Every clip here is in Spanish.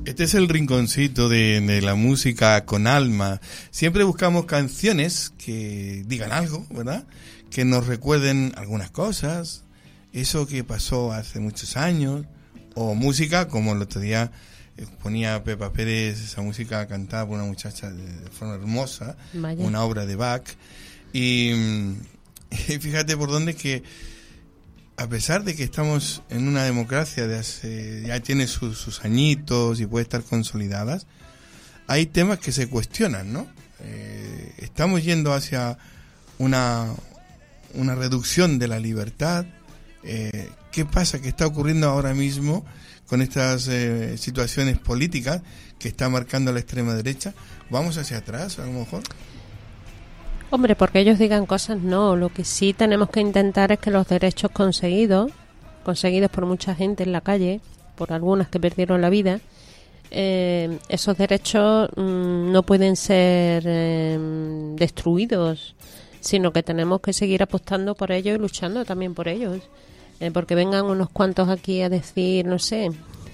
Este es el rinconcito de la música con alma. Siempre buscamos canciones que digan algo, ¿verdad? Que nos recuerden algunas cosas, eso que pasó hace muchos años, o música, como el otro día ponía Pepa Pérez, esa música cantada por una muchacha de forma hermosa, Vaya. Una obra de Bach. Y fíjate por dónde que, a pesar de que estamos en una democracia de hace, ya tiene sus añitos y puede estar consolidadas, hay temas que se cuestionan, ¿no? Estamos yendo hacia una reducción de la libertad. ¿Qué pasa? ¿Qué está ocurriendo ahora mismo con estas situaciones políticas que está marcando la extrema derecha? ¿Vamos hacia atrás a lo mejor? Hombre, porque ellos digan cosas, no. Lo que sí tenemos que intentar es que los derechos conseguidos por mucha gente en la calle, por algunas que perdieron la vida, esos derechos no pueden ser destruidos, sino que tenemos que seguir apostando por ellos y luchando también por ellos. Porque vengan unos cuantos aquí a decir, no sé,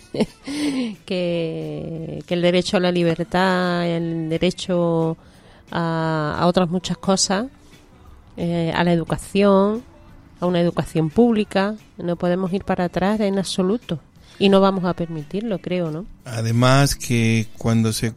que el derecho a la libertad, el derecho a otras muchas cosas, a la educación, a una educación pública, no podemos ir para atrás en absoluto y no vamos a permitirlo, creo, ¿no? Además que cuando se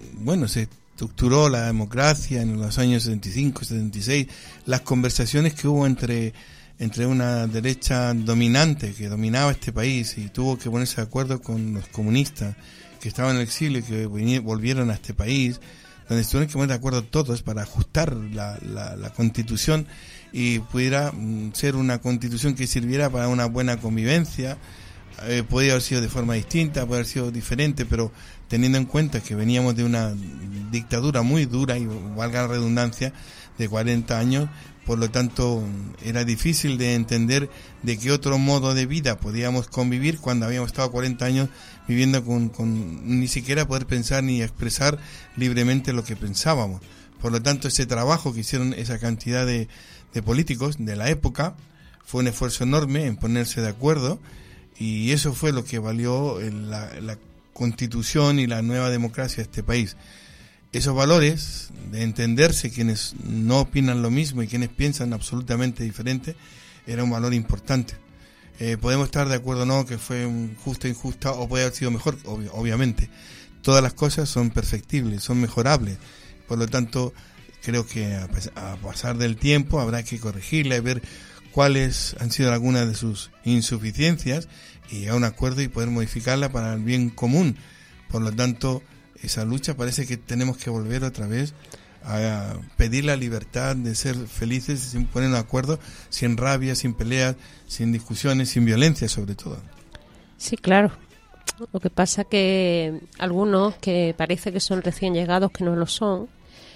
estructuró la democracia en los años 75, 76, las conversaciones que hubo entre una derecha dominante que dominaba este país y tuvo que ponerse de acuerdo con los comunistas que estaban en el exilio y que volvieron a este país, donde tuvieron que poner de acuerdo todos para ajustar la Constitución y pudiera ser una Constitución que sirviera para una buena convivencia. Podría haber sido de forma distinta, podría haber sido diferente, pero teniendo en cuenta que veníamos de una dictadura muy dura, y valga la redundancia, de 40 años, por lo tanto era difícil de entender de qué otro modo de vida podíamos convivir cuando habíamos estado 40 años viviendo con ni siquiera poder pensar ni expresar libremente lo que pensábamos. Por lo tanto, ese trabajo que hicieron esa cantidad de políticos de la época fue un esfuerzo enorme en ponerse de acuerdo, y eso fue lo que valió la Constitución y la nueva democracia de este país. Esos valores de entenderse quienes no opinan lo mismo y quienes piensan absolutamente diferente era un valor importante. Podemos estar de acuerdo o no que fue justa, injusta, o puede haber sido mejor, obviamente. Todas las cosas son perfectibles, son mejorables. Por lo tanto, creo que a pasar del tiempo habrá que corregirla y ver cuáles han sido algunas de sus insuficiencias y llegar a un acuerdo y poder modificarla para el bien común. Por lo tanto, esa lucha parece que tenemos que volver otra vez a pedir la libertad de ser felices sin ponernos de acuerdo, sin rabia, sin peleas, sin discusiones, sin violencia sobre todo. Sí, claro. Lo que pasa que algunos que parece que son recién llegados, que no lo son,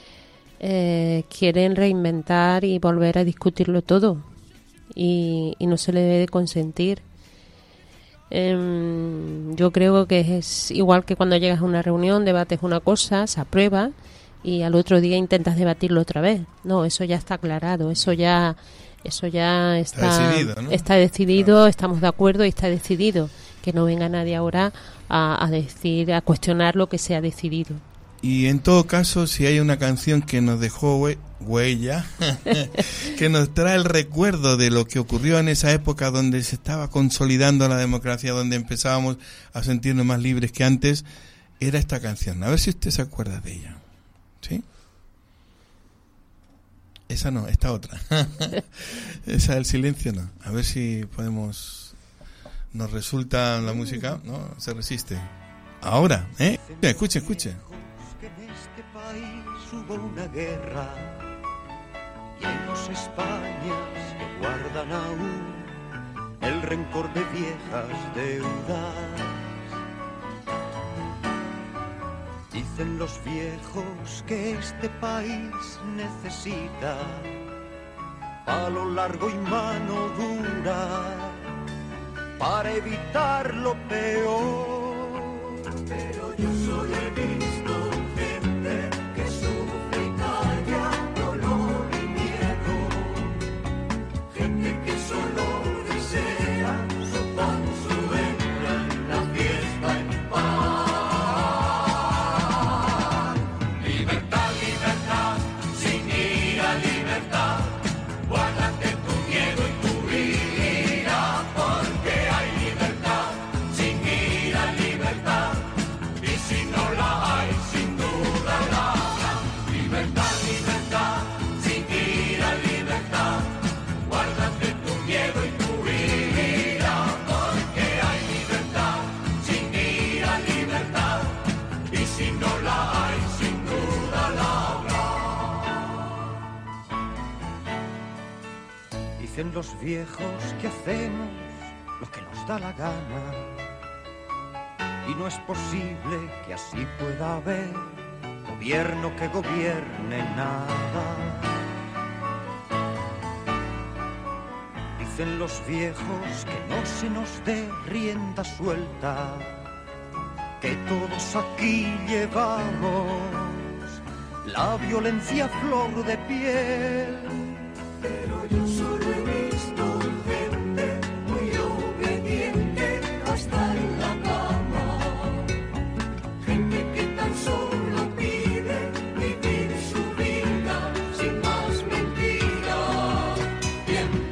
quieren reinventar y volver a discutirlo todo, y no se le debe de consentir. Yo creo que es igual que cuando llegas a una reunión, debates una cosa, se aprueba y al otro día intentas debatirlo otra vez. No, eso ya está aclarado, eso ya está decidido, ¿no? Está decidido, claro. Estamos de acuerdo y está decidido. Que no venga nadie ahora a cuestionar lo que se ha decidido. Y en todo caso, si hay una canción que nos dejó huella, que nos trae el recuerdo de lo que ocurrió en esa época donde se estaba consolidando la democracia, donde empezábamos a sentirnos más libres que antes, era esta canción. A ver si usted se acuerda de ella. ¿Sí? Esa no, esta otra. Esa del silencio no. A ver si podemos... Nos resulta la música, ¿no? Se resiste. Ahora, escuche. Que en este país hubo una guerra y hay dos Españas que guardan aún el rencor de viejas deudas. Dicen los viejos que este país necesita palo largo y mano dura para evitar lo peor. Pero yo solo he visto gente que sufre y calla dolor y miedo, gente que solo desea su pan, su venta en la fiesta en paz. Dicen los viejos que hacemos lo que nos da la gana, y no es posible que así pueda haber gobierno que gobierne nada. Dicen los viejos que no se nos dé rienda suelta, que todos aquí llevamos la violencia a flor de piel. Pero yo solo he visto gente muy obediente hasta en la cama, gente que tan solo pide vivir su vida sin más mentira y en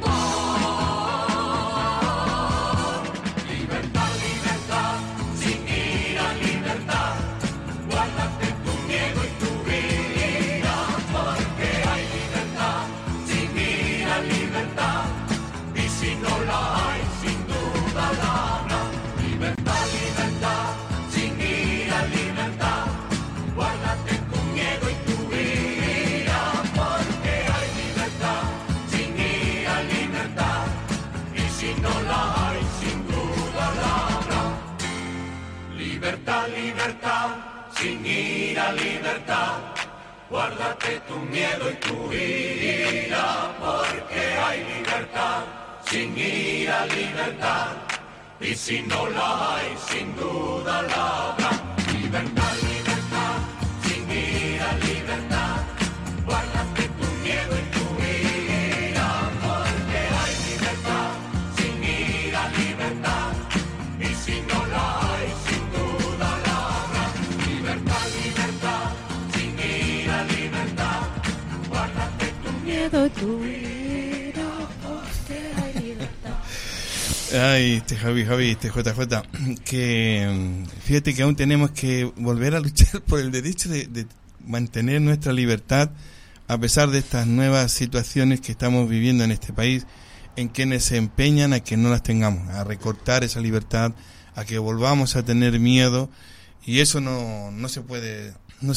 paz. Libertad, libertad, sin ir a libertad, guárdate tu miedo y tu vida, porque hay libertad sin ir a libertad, y si no la hay, sin duda la habrá. Libertad, libertad, sin ir a libertad, guárdate tu miedo y tu vida, porque hay libertad sin ir a libertad, y si no la hay, sin duda la habrá. Libertad, libertad, sin ir a libertad, guárdate tu miedo y tu ira, porque hay libertad sin ir a libertad, y si no la hay, sin duda la habrá. Libertad, libertad, sin ir a libertad, guárdate tu miedo y tu ira, porque hay libertad sin ir a libertad, y si no la hay, sin duda la habrá. Libertad, libertad, sin ir a libertad, guárdate tu miedo y tu ira, porque hay libertad. Ay, Javi, JJ, que fíjate que aún tenemos que volver a luchar por el derecho de mantener nuestra libertad a pesar de estas nuevas situaciones que estamos viviendo en este país, en quienes se empeñan a que no las tengamos, a recortar esa libertad, a que volvamos a tener miedo, y eso no se puede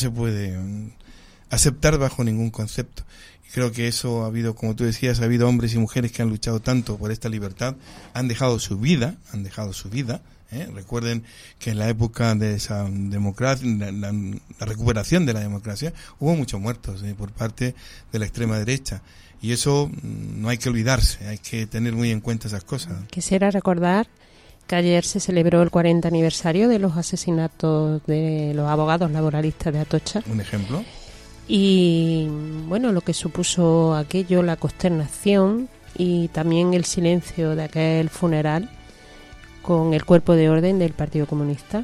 aceptar bajo ningún concepto. Creo que eso ha habido, como tú decías, ha habido hombres y mujeres que han luchado tanto por esta libertad, han dejado su vida. Recuerden que en la época de esa democracia, la recuperación de la democracia, hubo muchos muertos por parte de la extrema derecha. Y eso no hay que olvidarse, hay que tener muy en cuenta esas cosas. Quisiera recordar que ayer se celebró el 40 aniversario de los asesinatos de los abogados laboralistas de Atocha. ¿Un ejemplo? Y bueno, lo que supuso aquello, la consternación y también el silencio de aquel funeral con el cuerpo de orden del Partido Comunista.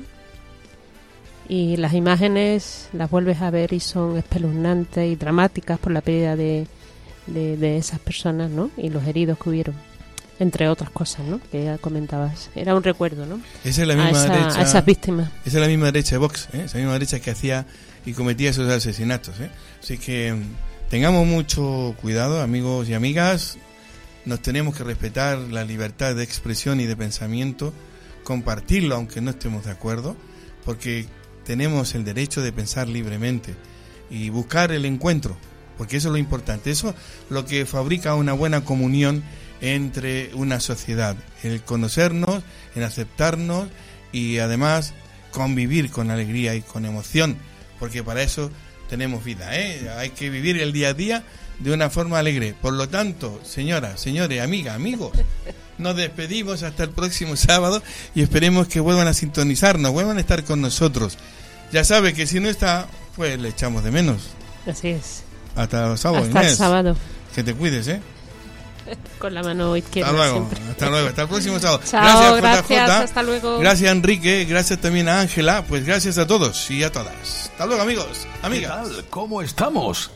Y las imágenes las vuelves a ver y son espeluznantes y dramáticas por la pérdida de esas personas, ¿no? Y los heridos que hubieron, entre otras cosas, ¿no? Que ya comentabas. Era un recuerdo, ¿no? Esa es la misma derecha, a esas víctimas. Esa es la misma derecha de Vox, esa misma derecha que hacía y cometía esos asesinatos, Así que tengamos mucho cuidado, amigos y amigas. Nos tenemos que respetar la libertad de expresión y de pensamiento, compartirlo aunque no estemos de acuerdo, porque tenemos el derecho de pensar libremente y buscar el encuentro, porque eso es lo importante, eso es lo que fabrica una buena comunión entre una sociedad, el conocernos, el aceptarnos y además convivir con alegría y con emoción, porque para eso tenemos vida, hay que vivir el día a día de una forma alegre. Por lo tanto, señoras, señores, amigas, amigos, nos despedimos hasta el próximo sábado y esperemos que vuelvan a sintonizarnos, vuelvan a estar con nosotros. Ya sabe que si no está, pues le echamos de menos. Así es. Hasta el sábado, hasta Inés. El sábado. Que te cuides, Con la mano izquierda. Hasta luego, hasta el próximo sábado. Chao, gracias, JJ. Hasta luego. Gracias, Enrique. Gracias también a Ángela. Pues gracias a todos y a todas. Hasta luego, amigos, amigas. ¿Qué tal? ¿Cómo estamos?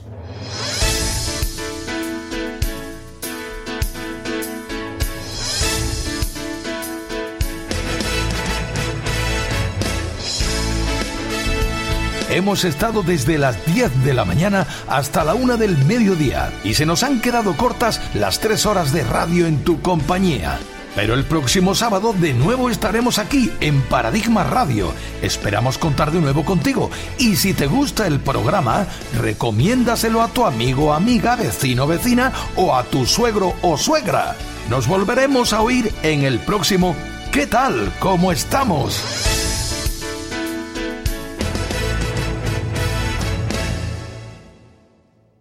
Hemos estado desde las 10 de la mañana hasta la 1 del mediodía y se nos han quedado cortas las 3 horas de radio en tu compañía. Pero el próximo sábado de nuevo estaremos aquí en Paradigma Radio. Esperamos contar de nuevo contigo. Y si te gusta el programa, recomiéndaselo a tu amigo, amiga, vecino, vecina o a tu suegro o suegra. Nos volveremos a oír en el próximo ¿Qué tal? ¿Cómo estamos?